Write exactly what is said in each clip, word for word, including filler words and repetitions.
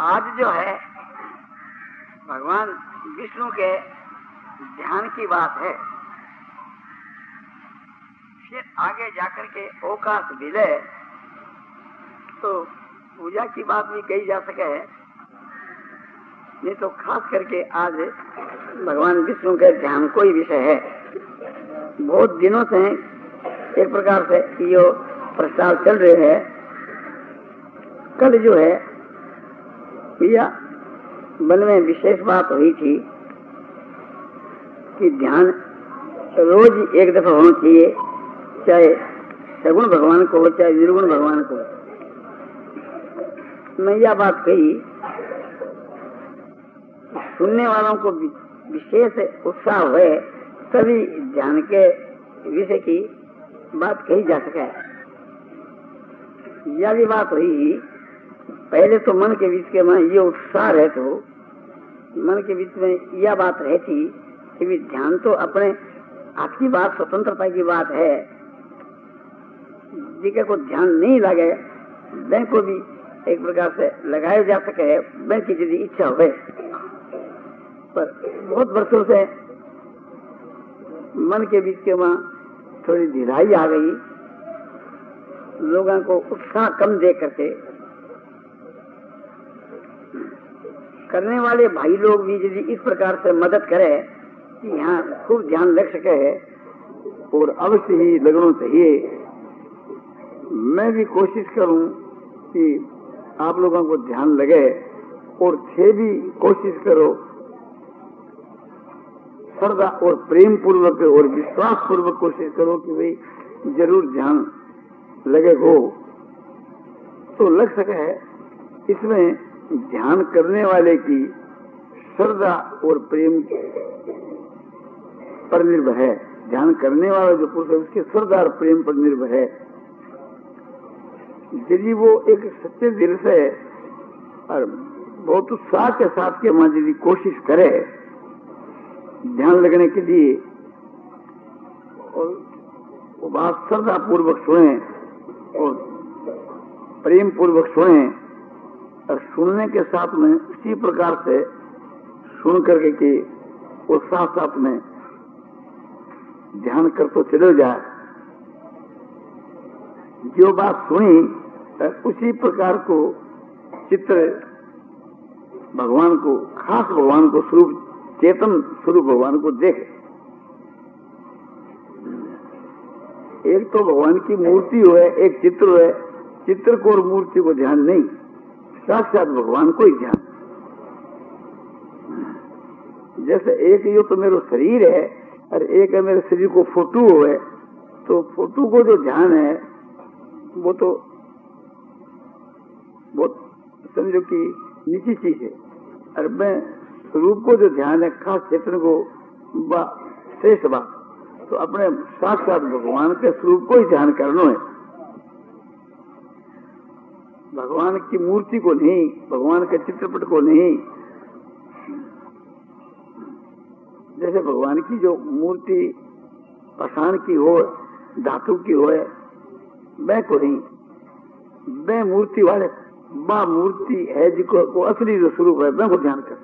आज जो है भगवान विष्णु के ध्यान की बात है। फिर आगे जाकर के ओकाश विलय तो पूजा की बात भी कही जा सके, नहीं तो खास करके आज भगवान विष्णु के ध्यान को ही विषय है। बहुत दिनों से एक प्रकार से ये प्रस्ताव चल रहे हैं। कल जो है या मन में विशेष बात हुई थी कि ध्यान रोज एक दफा होना चाहिए, चाहे सगुण भगवान को हो चाहे निर्गुण भगवान को। मैं यह बात कही, सुनने वालों को विशेष उत्साह हुए तभी ध्यान के विषय की बात कही जा सके। यह भी बात हुई पहले तो मन के बीच के में ये उत्साह रहे, तो मन के बीच में यह बात रहती कि भी ध्यान तो अपने आपकी बात स्वतंत्रता की बात है, जिके को ध्यान नहीं लगे बैंक को भी एक प्रकार से लगाया जा सके, बैंक की यदि इच्छा हो। पर बहुत वर्षों से मन के बीच के वहां थोड़ी ढिलाई आ गई, लोगों को उत्साह कम दे करके करने वाले भाई लोग भी यदि इस प्रकार से मदद करें कि यहाँ खूब ध्यान रख सके, और अवश्य ही लगना चाहिए। मैं भी कोशिश करूं कि आप लोगों को ध्यान लगे, और थे भी कोशिश करो श्रद्धा और प्रेम पूर्वक और विश्वास पूर्वक कोशिश करो कि भाई जरूर ध्यान लगे हो तो लग सके। इसमें ध्यान करने वाले की श्रद्धा और प्रेम पर निर्भर है। ध्यान करने वाला जो पुरुष है उसके श्रद्धा और प्रेम पर निर्भर है। यदि वो एक सच्चे दिल से और बहुत उत्साह के साथ के मां यदि कोशिश करे ध्यान लगने के लिए, और वो बात श्रद्धा पूर्वक सुने और प्रेम पूर्वक सुने, और सुनने के साथ में उसी प्रकार से सुन करके कि वो साथ साथ में ध्यान कर तो चले जाए। जो बात सुनी उसी प्रकार को चित्र भगवान को, खास भगवान को, स्वरूप चेतन स्वरूप भगवान को देखे। एक तो भगवान की मूर्ति हो, एक चित्र हो, चित्र को और मूर्ति को ध्यान नहीं, साक्षात भगवान को ही ध्यान। जैसे एक यो तो मेरा शरीर है और एक है मेरे शरीर को फोटो है, तो फोटो को जो ध्यान है वो तो बहुत समझो कि निजी चीज है, और मैं स्वरूप को जो ध्यान है खास चेतन को श्रेष्ठ बात, तो अपने साक्षात भगवान के स्वरूप को ही ध्यान करना है, भगवान की मूर्ति को नहीं, भगवान के चित्रपट को नहीं। जैसे भगवान की जो मूर्ति पाषाण की हो, धातु की हो, वह को नहीं, वह मूर्ति वाले बा मूर्ति है जिसको को असली जो स्वरूप है वह को ध्यान कर।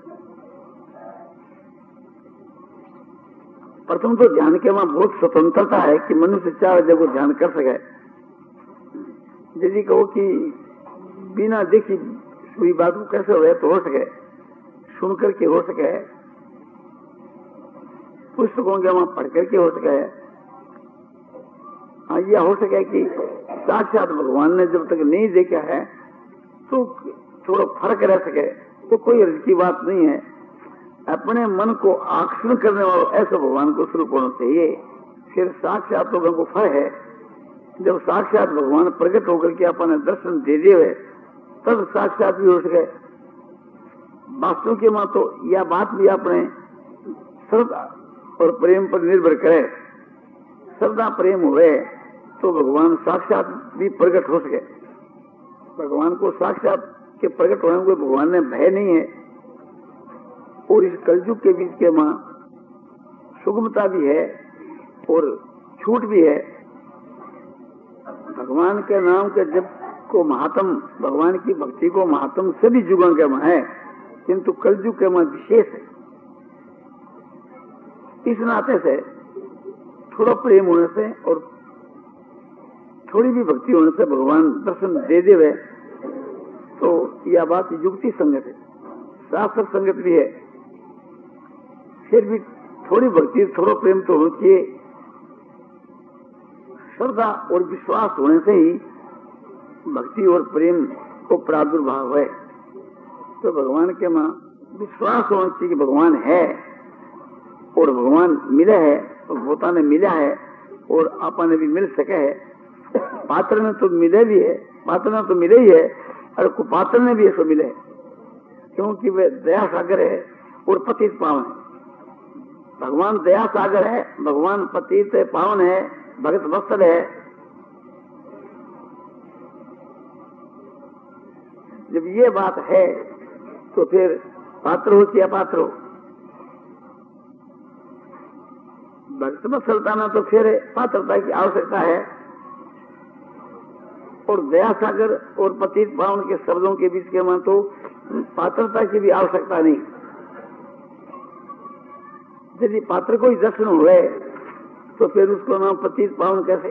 प्रथम तो ध्यान के वहां बहुत स्वतंत्रता है कि मनुष्य चाहे जब वो ध्यान कर सके। यदि कहो कि बिना देखी हुई बात को कैसे हो तो हो सके, सुन करके हो सके, पुस्तकों के वहां पढ़ करके हो सके। हाँ, यह हो सके कि साक्षात भगवान ने जब तक नहीं देखा है तो थोड़ा फर्क रह सके, तो कोई अर्थ की बात नहीं है। अपने मन को आकर्षण करने वाला ऐसा भगवान को स्वरूप होना चाहिए। फिर साक्षात लोगों को फल है, जब साक्षात भगवान प्रकट होकर के अपने दर्शन दे दे तब साक्षात भी हो सके। वास्तव के मां तो यह बात भी अपने श्रद्धा और प्रेम पर निर्भर करे। श्रद्धा प्रेम हुए तो भगवान साक्षात भी प्रकट हो सके। भगवान को साक्षात के प्रकट होने को भगवान ने भय नहीं है, और इस कलयुग के बीच के मां सुगमता भी है और छूट भी है। भगवान के नाम के जब को महात्म, भगवान की भक्ति को महात्म सभी युगों के में है, किंतु कलयुग के में विशेष है। इस नाते से थोड़ा प्रेम होने से और थोड़ी भी भक्ति होने से भगवान दर्शन दे देवे तो यह बात युक्ति संगत है, शास्त्र संगत भी है। फिर भी थोड़ी भक्ति, थोड़ा प्रेम तो होना चाहिए। श्रद्धा और विश्वास होने से ही भक्ति और प्रेम को प्रादुर्भाव है। तो भगवान के मां विश्वास होना चाहिए कि भगवान है और भगवान मिले है और भोता ने मिला है और आपा ने भी मिल सके है। पात्र ने तो मिले भी है, पात्र ने तो मिले ही है और कुपात्र ने भी ऐसा मिले है, क्योंकि वे दया सागर है और पतित पावन है। भगवान दया सागर है, भगवान पतित पावन है, भगत वत्सल है। जब ये बात है तो फिर पात्र हो या अपात्र हो, भक्त वत्सलता में तो फिर पात्रता की आवश्यकता है और दया सागर और पतित पावन के शब्दों के बीच के में तो पात्रता की भी आवश्यकता नहीं। यदि पात्र को ही दर्शन हुए तो फिर उसको नाम पतित पावन कैसे?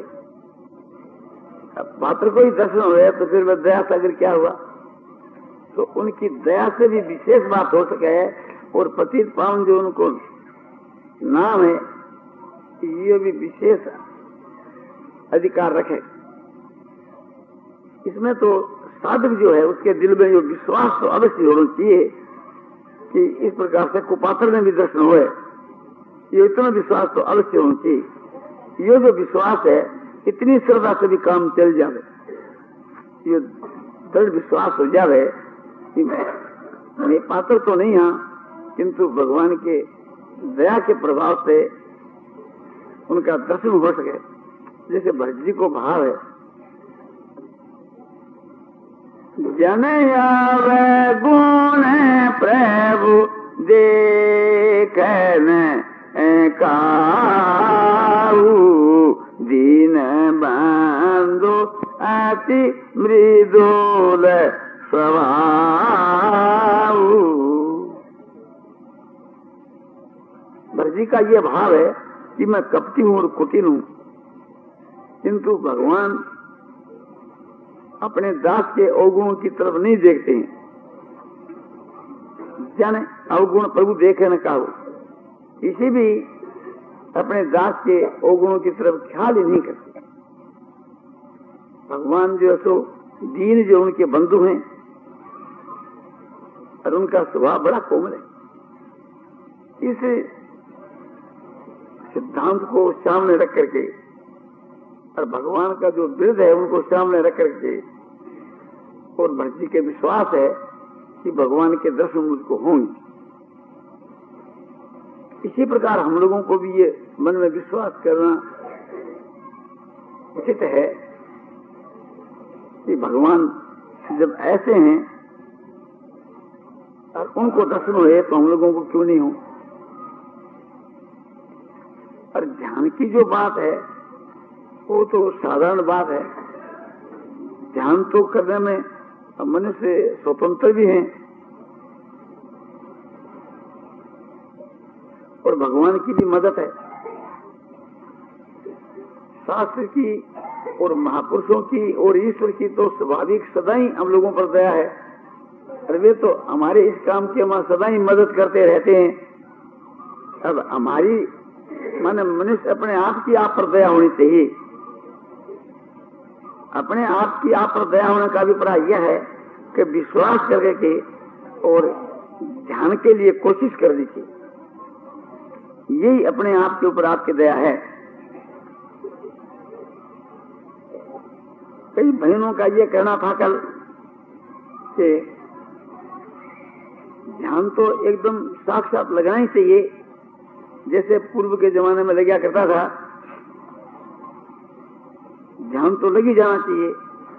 पात्र को ही दर्शन हुए तो फिर वह दया सागर क्या हुआ? तो उनकी दया से भी विशेष बात हो सके और पतित पावन जो उनको नाम है ये भी विशेष अधिकार रखे। इसमें तो साधक जो है उसके दिल में जो विश्वास तो अवश्य होना चाहिए कि इस प्रकार से कुपात्र में भी दर्शन हुए, ये इतना विश्वास तो अवश्य होना चाहिए। ये जो विश्वास है इतनी श्रद्धा से भी काम चल जावे, ये दृढ़ विश्वास हो जावे कि मैं, मैं पात्र तो नहीं हाँ, किंतु भगवान के दया के प्रभाव से उनका दर्शन हो सके। जैसे भरत जी को भाव है, जन आवे गुण प्रभु देखन काऊ, दीन बंधु अति मृदुल स्वभाव। भरत जी का ये भाव है कि मैं कपटी हूं और कुटिल हूं, किंतु भगवान अपने दास के अवगुणों की तरफ नहीं देखते हैं। जाने अवगुण प्रभु देखे न कहो, इसी भी अपने दास के अवगुणों की तरफ ख्याल ही नहीं करते। भगवान जो है सो दीन जो उनके बंधु हैं और उनका स्वभाव बड़ा कोमल है। इस सिद्धांत को सामने रख करके और भगवान का जो बिरद है उनको सामने रख करके और भक्त जी के विश्वास है कि भगवान के दर्शन मुझको होंगे। इसी प्रकार हम लोगों को भी ये मन में विश्वास करना उचित है कि भगवान जब ऐसे हैं और उनको दर्शन हुए तो हम लोगों को क्यों नहीं हो। और ध्यान की जो बात है वो तो साधारण बात है। ध्यान तो करने में मनुष्य स्वतंत्र भी हैं और भगवान की भी मदद है। शास्त्र की और महापुरुषों की और ईश्वर की तो स्वाभाविक सदा ही हम लोगों पर दया है और वे तो हमारे इस काम के में सदा ही मदद करते रहते हैं। अब हमारी माने मनुष्य अपने आप की आप पर दया होनी चाहिए। अपने आप की आप पर दया होने का अभिप्राय यह है कि विश्वास करके के और ध्यान के लिए कोशिश कर दीजिए, यही अपने आप के ऊपर आपकी दया है। कई बहनों का ये कहना था कल कि ध्यान तो एकदम साक्षात लगाना ही चाहिए, जैसे पूर्व के जमाने में लगा करता था। ध्यान तो लगी जाना चाहिए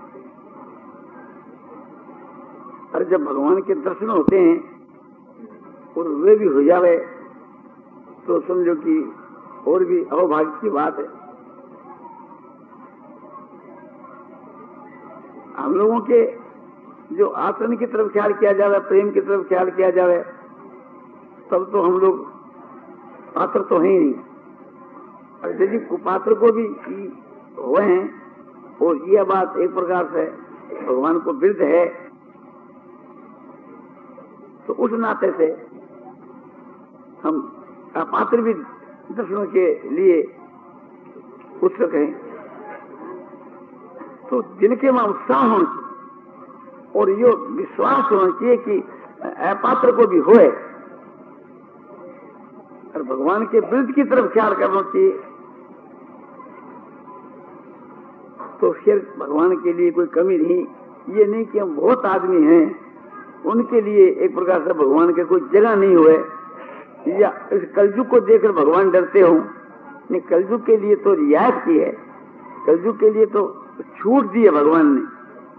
और जब भगवान के दर्शन होते हैं और वे भी हो जावे तो समझो कि और भी अहोभाग्य की बात है। हम लोगों के जो आसन की तरफ ख्याल किया जाए, प्रेम की तरफ ख्याल किया जाए, तब तो हम लोग पात्र तो हैं ही नहीं। और यदि कुपात्र को भी हुए हैं और यह बात एक प्रकार से भगवान को विरुद्ध है, तो उस नाते से हम अपात्र भी दर्शनों के लिए उत्सुक हैं। तो जिनके वहां उत्साह होना चाहिए और यो विश्वास होना चाहिए कि अपात्र को भी होए, और भगवान के विरुद्ध की तरफ ख्याल करना चाहिए, तो फिर भगवान के लिए कोई कमी नहीं। ये नहीं कि हम बहुत आदमी हैं, उनके लिए एक प्रकार से भगवान के कोई जगह नहीं हुए, या इस कलयुग को देखकर भगवान डरते हो। नहीं, कलयुग के लिए तो रियायत की है, कलयुग के लिए तो छूट दी है भगवान ने।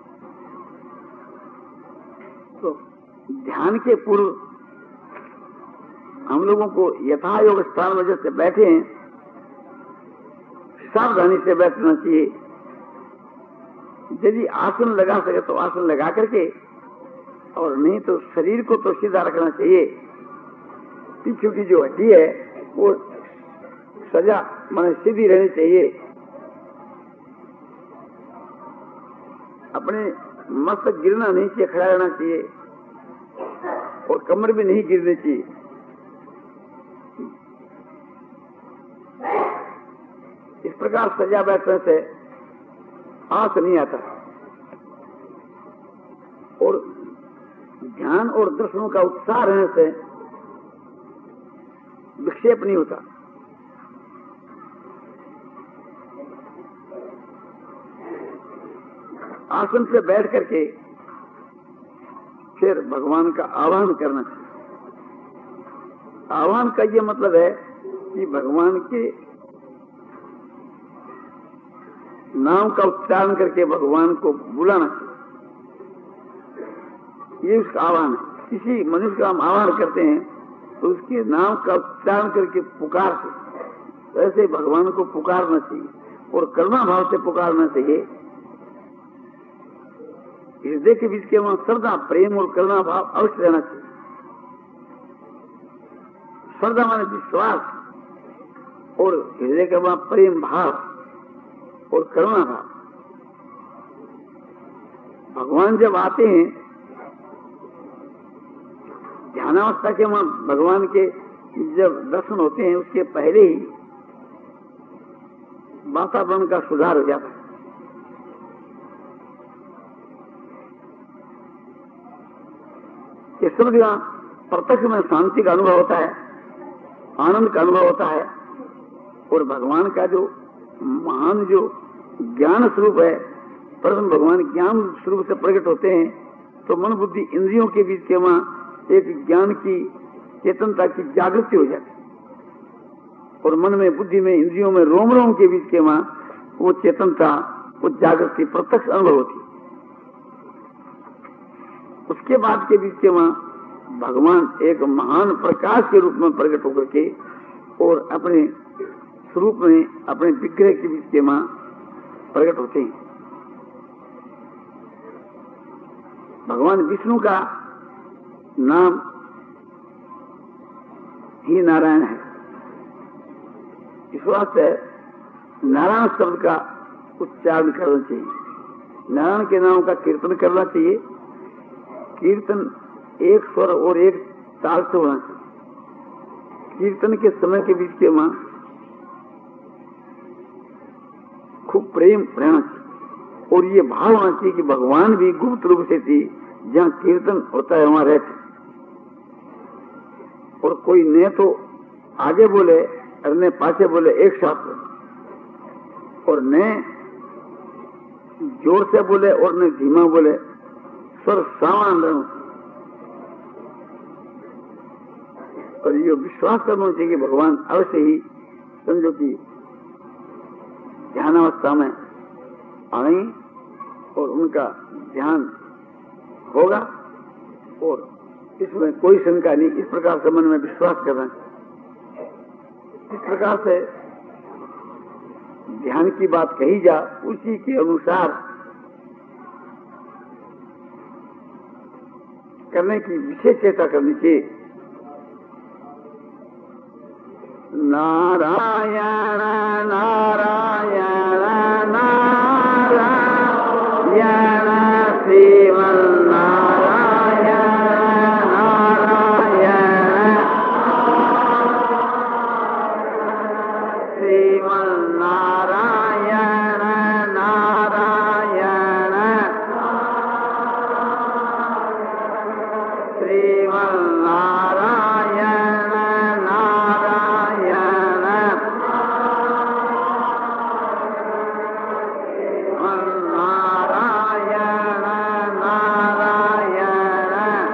तो ध्यान के पूर्व हम लोगों को यथा योग स्थान में जैसे बैठे हैं, सावधानी से बैठना चाहिए। यदि आसन लगा सके तो आसन लगा करके, और नहीं तो शरीर को तो सीधा रखना चाहिए। पीछू की जो हड्डी है वो सजा माने सीधी रहनी चाहिए। अपने मस्तक गिरना नहीं चाहिए, खड़ा रहना चाहिए, और कमर भी नहीं गिरनी चाहिए। इस प्रकार सजा बैठने से आंख नहीं आता, और ध्यान और दर्शनों का उत्साह रहने से विक्षेप नहीं होता। आसन से बैठ करके फिर भगवान का आह्वान करना चाहिए। आह्वान का ये मतलब है कि भगवान के नाम का उच्चारण करके भगवान को बुलाना चाहिए। ये उसका आह्वान है। किसी मनुष्य का हम आह्वान करते हैं तो उसके नाम का उच्चारण करके पुकारते, तो ऐसे भगवान को पुकारना चाहिए और करुणा भाव से पुकारना चाहिए। हृदय के बीच के वहां श्रद्धा, प्रेम और करुणा भाव अवश्य रहना चाहिए। श्रद्धा माने विश्वास, और हृदय के वहां प्रेम भाव और करुणा भाव। भगवान जब आते हैं ध्यानावस्था के वहां, भगवान के जब दर्शन होते हैं उसके पहले ही वातावरण का सुधार हो जाता है। इस समय प्रत्यक्ष में शांति का अनुभव होता है, आनंद का अनुभव होता है, और भगवान का जो महान जो ज्ञान स्वरूप है, प्रथम भगवान ज्ञान स्वरूप से प्रकट होते हैं, तो मन बुद्धि इंद्रियों के बीच के वहां एक ज्ञान की चेतनता की जागृति हो जाती, और मन में, बुद्धि में, इंद्रियों में, रोम रोम के बीच के वहां वो चेतनता, वो जागृति प्रत्यक्ष अनुभव होती। उसके बाद के बीच के वहां भगवान एक महान प्रकाश के रूप में प्रकट होकर के और अपने स्वरूप में, अपने विग्रह के बीच के वहां प्रकट होते हैं। भगवान विष्णु का नाम ही नारायण है। इस वास्ते नारायण शब्द का उच्चारण करना चाहिए, नारायण के नाम का कीर्तन करना चाहिए। कीर्तन एक स्वर और एक ताल से होना चाहिए। कीर्तन के समय के बीच के वहां खूब प्रेम रहना चाहिए, और ये भाव होना चाहिए कि भगवान भी गुप्त रूप से थी, जहां कीर्तन होता है वहां रहते, और कोई ने तो आगे बोले और ने पाछे बोले एक साथ, और ने जोर से बोले और ने धीमा बोले, स्वर सामान रहना। और ये विश्वास करना चाहिए कि भगवान अवश्य ही, समझो कि ध्यानावस्था में आए और उनका ध्यान होगा, और इसमें कोई शंका नहीं। इस प्रकार से मन में विश्वास करना, इस प्रकार से ध्यान की बात कही जा, उसी के अनुसार करने की विशेष चेष्टा करनी चाहिए। नारायण नारायण नारायण श्रीमन नारायण नारायण श्रीमन नारायण नारायण श्रीमन नारायण नारायण नारायण नारायण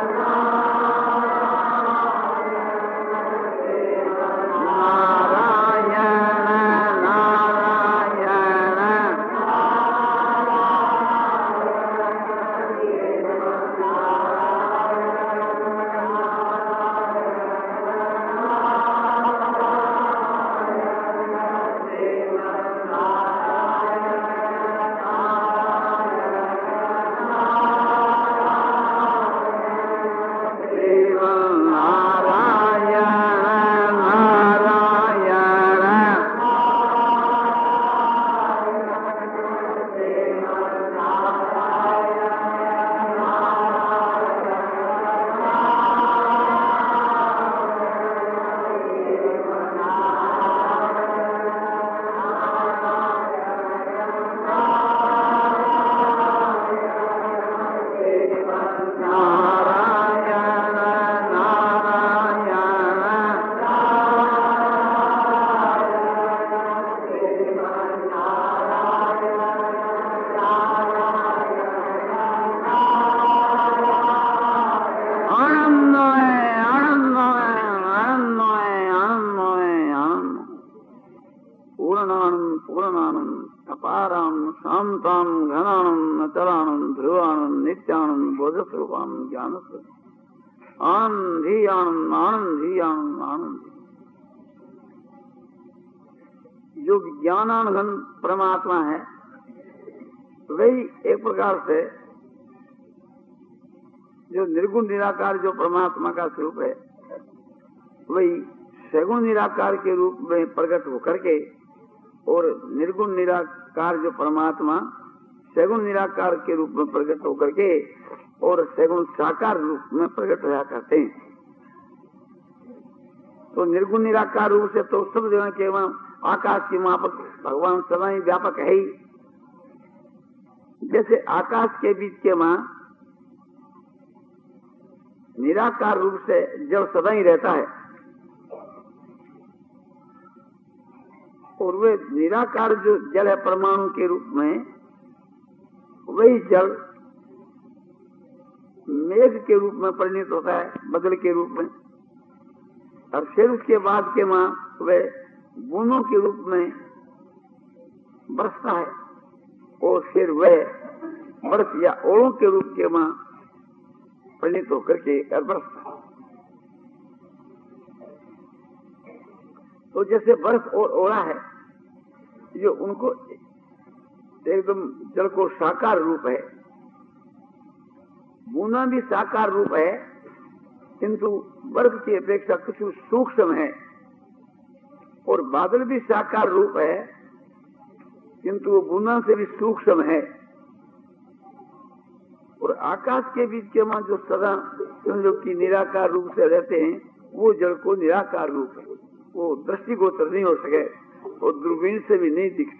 आनंद ही आनंद आनंद ही आनंद आनंद। जो ज्ञानानंद परमात्मा है वही एक प्रकार से जो निर्गुण निराकार जो परमात्मा का स्वरूप है वही सगुण निराकार के रूप में प्रकट होकर के और निर्गुण निराकार जो परमात्मा सगुण निराकार के रूप में प्रकट होकर के और सगुण साकार रूप में प्रकट होया करते हैं। तो निर्गुण निराकार रूप से तो सब जगह केवल आकाश की मापक भगवान सदा ही व्यापक है ही। जैसे आकाश के बीच के मां निराकार रूप से जल सदा ही रहता है और वे निराकार जो जल है परमाणु के रूप में वही जल मेघ के रूप में परिणित होता है बदल के रूप में और फिर उसके बाद के मां वे बूंदों के रूप में बरसता है और फिर वह बर्फ या ओलों के रूप के मां परिणित होकर के बरसता है। तो जैसे बर्फ और ओला है जो उनको एकदम जल को साकार रूप है, बूंदा भी साकार रूप है किंतु बर्फ की अपेक्षा कुछ सूक्ष्म है और बादल भी साकार रूप है किंतु वो बूंदा से भी सूक्ष्म है और आकाश के बीच के मां जो सदा जो कि निराकार रूप से रहते हैं वो जल को निराकार रूप है, वो दृष्टिगोचर नहीं हो सके और दूरबीन से भी नहीं दिखते।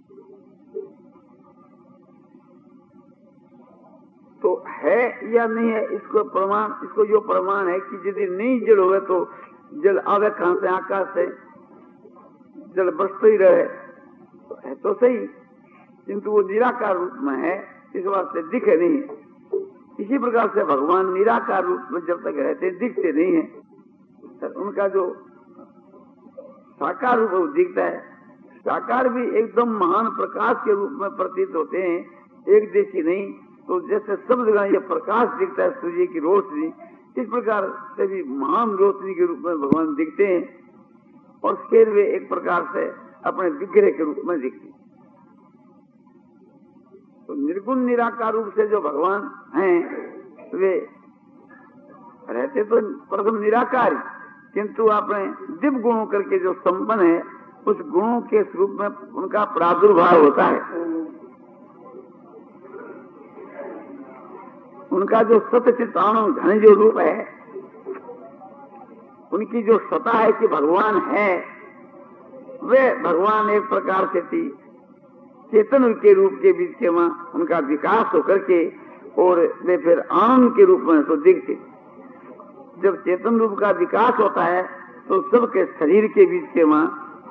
तो है या नहीं है इसको प्रमाण, इसको जो प्रमाण है कि यदि नहीं जल हो तो जल आवे कहां से, आकाश से जल बरसते ही रहे तो है तो सही किंतु वो निराकार रूप में है इस वास्ते दिखे नहीं है। इसी प्रकार से भगवान निराकार रूप में जब तक रहते दिखते नहीं है तो उनका जो साकार रूप दिखता है, साकार भी एकदम महान प्रकाश के रूप में प्रतीत होते हैं, एक देशी नहीं। तो जैसे सब जगह ये प्रकाश दिखता है सूर्य की रोशनी, इस प्रकार से भी महान रोशनी के रूप में भगवान दिखते हैं और फिर वे एक प्रकार से अपने विग्रह के रूप में दिखते हैं। तो निर्गुण निराकार रूप से जो भगवान हैं वे रहते तो प्रथम निराकार, किंतु आपने दिव्य गुणों करके जो संपन्न है, उस गुणों के स्वरूप में उनका प्रादुर्भाव होता है। उनका जो सतचित आनंद घन जो रूप है, उनकी जो सत्ता है कि भगवान है, वे भगवान एक प्रकार से थी चेतन के रूप के बीच के वहां उनका विकास होकर के, और वे फिर आनंद के रूप में तो दिखते। जब चेतन रूप का विकास होता है तो सबके शरीर के बीच के वहां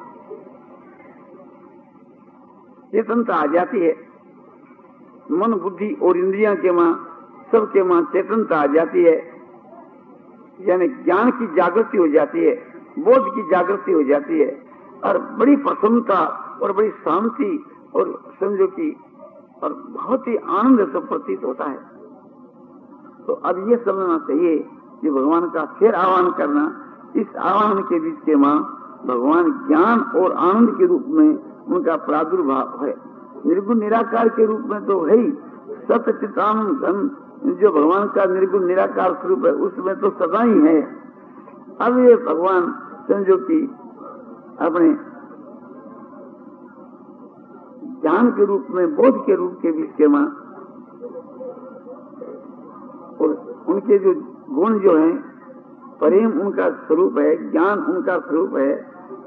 चेतनता आ जाती है। मन बुद्धि और इंद्रियां के वहां सबके वहां चेतनता आ जाती है, यानी ज्ञान की जागृति हो जाती है, बोध की जागृति हो जाती है, और बड़ी प्रसन्नता और बड़ी शांति और समझो कि और बहुत ही आनंद से प्रतीत होता है। तो अब ये समझना चाहिए कि भगवान का फिर आह्वान करना, इस आह्वान के बीच के मां भगवान ज्ञान और आनंद के रूप में उनका प्रादुर्भाव है। निर्गुण निराकार के रूप में तो है ही, सत्य चितानंद घन जो भगवान का निर्गुण निराकार स्वरूप है, उसमें तो सदा ही है। अब ये भगवान समझो कि अपने ज्ञान के रूप में, बोध के रूप के बीच के मां, और उनके जो गुण जो हैं, प्रेम उनका स्वरूप है, ज्ञान उनका स्वरूप है,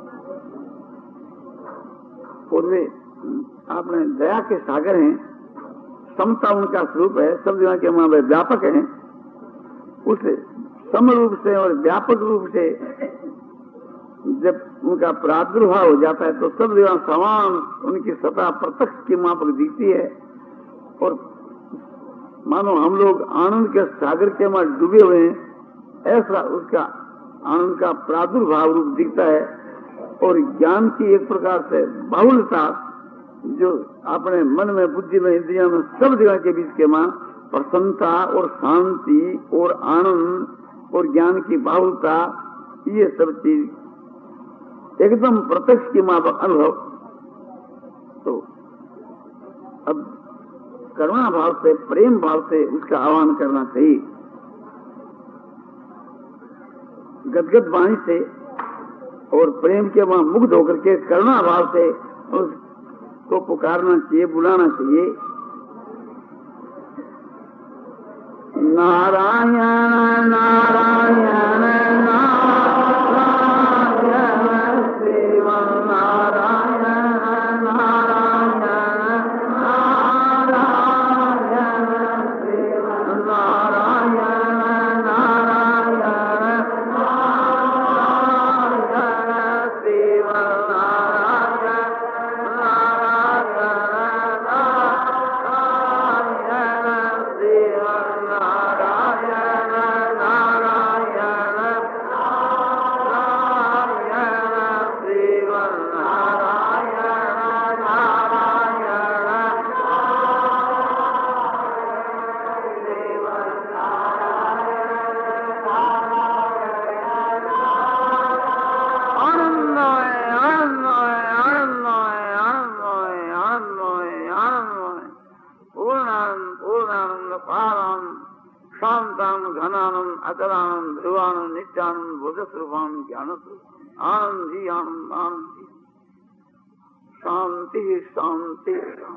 और वे आपने दया के सागर हैं, समता उनका स्वरूप है, सब जगह के वहां वे व्यापक हैं। उस सम रूप से और व्यापक रूप से जब उनका प्रादुर्भाव हो जाता है तो सब जगह समान उनकी सत्ता प्रत्यक्ष की मां पर दिखती है, और मानो हम लोग आनंद के सागर के वहां डूबे हुए हैं, ऐसा उसका आनंद का प्रादुर्भाव रूप दिखता है। और ज्ञान की एक प्रकार से बाहुलता जो अपने मन में, बुद्धि में, इंद्रियों में, सब जगह के बीच के मां प्रसन्नता और शांति और आनंद और ज्ञान की बाहुलता, ये सब चीज एकदम प्रत्यक्ष की मां पर अनुभव। तो अब करुणा भाव से, प्रेम भाव से उसका आह्वान करना चाहिए, गदगद वाणी से और प्रेम के वहां मुग्ध होकर के करुणा भाव से उसको पुकारना चाहिए, बुलाना चाहिए। नारायण नारायण नारायण शिव नारायण नारायण नारायण शिव नारायण नारायण नारायण शिव नारायण नारायण शिव नारायण नारायण नारायण शिव नारायण शांतानंद घनानंद अचलानंद ध्रुवानंद नित्यानंद बुद्धस्वरूपान ज्ञान आनंद ही आनंद आनंद ही शांति ही शांति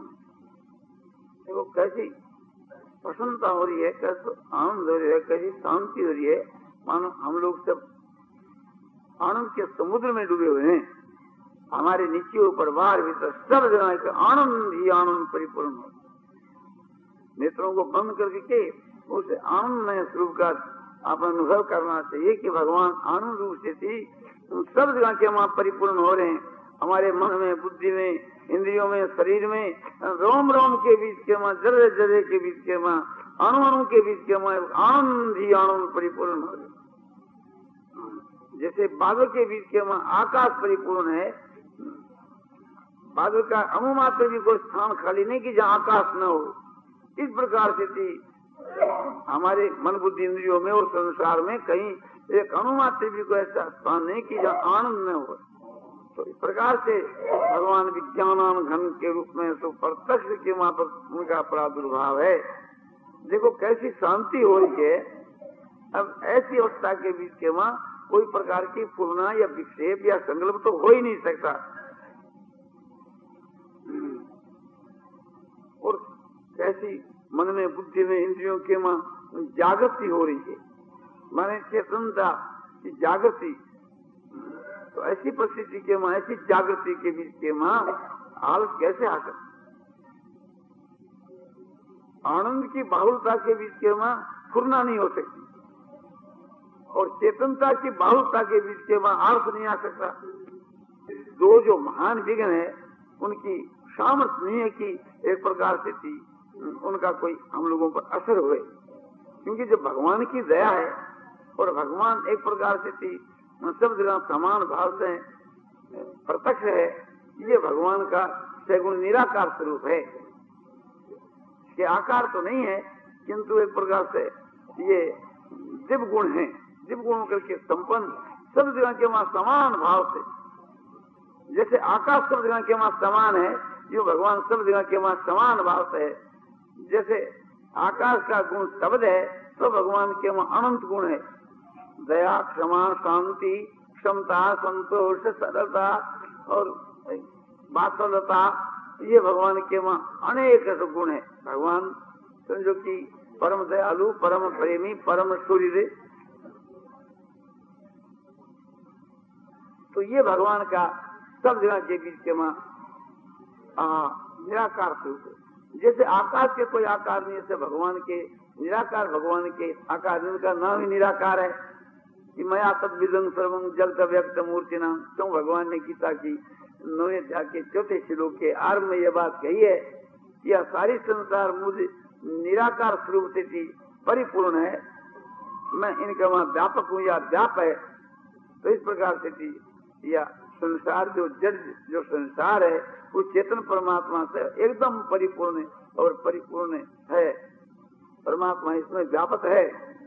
देखो कैसी प्रसन्नता हो रही है, कैसे आनंद हो रही है, कैसी शांति हो रही है, मानो हम लोग सब आनंद के समुद्र में डूबे हुए हैं। हमारे नीचे ऊपर बाहर भीतर सब जगह के आनंद ही आनंद परिपूर्ण हो। नेत्रों को बंद करके उस आनंदमय स्वरूप का आप अनुभव करना चाहिए कि भगवान आनंद रूप से थी, सब जगह के वहां परिपूर्ण हो रहे हैं। हमारे मन में, बुद्धि में, इंद्रियों में, शरीर में, रोम रोम के बीच के वहां, जर्रे जर्रे के बीच के वहां, अणु अणु के बीच के वहां आनंद ही आनंद परिपूर्ण हो रहे। जैसे बादल के बीच के वहां आकाश परिपूर्ण है, बादल का अणु मात्र भी कोई स्थान खाली नहीं कि जहाँ आकाश न हो। इस प्रकार से थी हमारे मन, बुद्धि, इंद्रियों में और संसार में कहीं एक अणु मात्र भी कोई ऐसा स्थान नहीं कि जहाँ आनंद न हो। तो इस प्रकार से भगवान विज्ञान घन के रूप में तो प्रत्यक्ष के वहां पर उनका प्रादुर्भाव है। देखो कैसी शांति हो रही है, अब ऐसी अवस्था के बीच के वहां कोई प्रकार की पूर्णा या विक्षेप या संकल्प तो हो ही नहीं सकता। और कैसी मन में, बुद्धि में, इंद्रियों के वहां जागृति हो रही है, माने चेतनता की जागृति। तो ऐसी परिस्थिति के वहां, ऐसी जागृति के बीच के वहां आलस कैसे आ सकता? आनंद की बाहुलता के बीच के वहां फुरना नहीं हो सकती, और चेतनता की बाहुलता के बीच के वहां आलस नहीं आ सकता। दो जो महान विघ्न है उनकी सामर्थ्य नहीं है कि एक प्रकार से थी उनका कोई हम लोगों पर असर हुए, क्योंकि जब भगवान की दया है और भगवान एक प्रकार से थी सब जगह समान भाव से प्रत्यक्ष है, ये भगवान का सगुण निराकार स्वरूप है। इसके आकार तो नहीं है, किंतु एक प्रकार से ये दिव्य गुण है, दिव्य गुणों करके संपन्न, सब जगह के वहां समान भाव से, जैसे आकाश सब जगह के वहां समान है, जो भगवान सब जगह के वहां समान भाव से है। जैसे आकाश का गुण शब्द है, तो भगवान के वहां अनंत गुण है, दया, क्षमा, शांति, क्षमता, संतोष, सरलता और वात्सल्यता, ये भगवान के वहां अनेक गुण है। भगवान समझो कि परम दयालु, परम प्रेमी, परम सूर्य, तो ये भगवान का सब जगह के बीच के वहां निराकार स्वरूप है। जैसे आकाश के कोई आकार नहीं, ऐसे भगवान के निराकार, भगवान के आकार, जिनका नाम ही निराकार है कि मया तद्विदं सर्वं जगत व्यक्त मूर्तिना। क्यों भगवान ने गीता की नौवें अध्याय के चौथे श्लोक के आरंभ में यह बात कही है कि यह सारी संसार मुझे निराकार स्वरूप से थी परिपूर्ण है, मैं इनका वहां व्यापक हूँ या व्याप है। तो इस प्रकार से थी या संसार जो जड़ जो संसार है वो चेतन परमात्मा से एकदम परिपूर्ण और परिपूर्ण है, परमात्मा इसमें व्यापक है।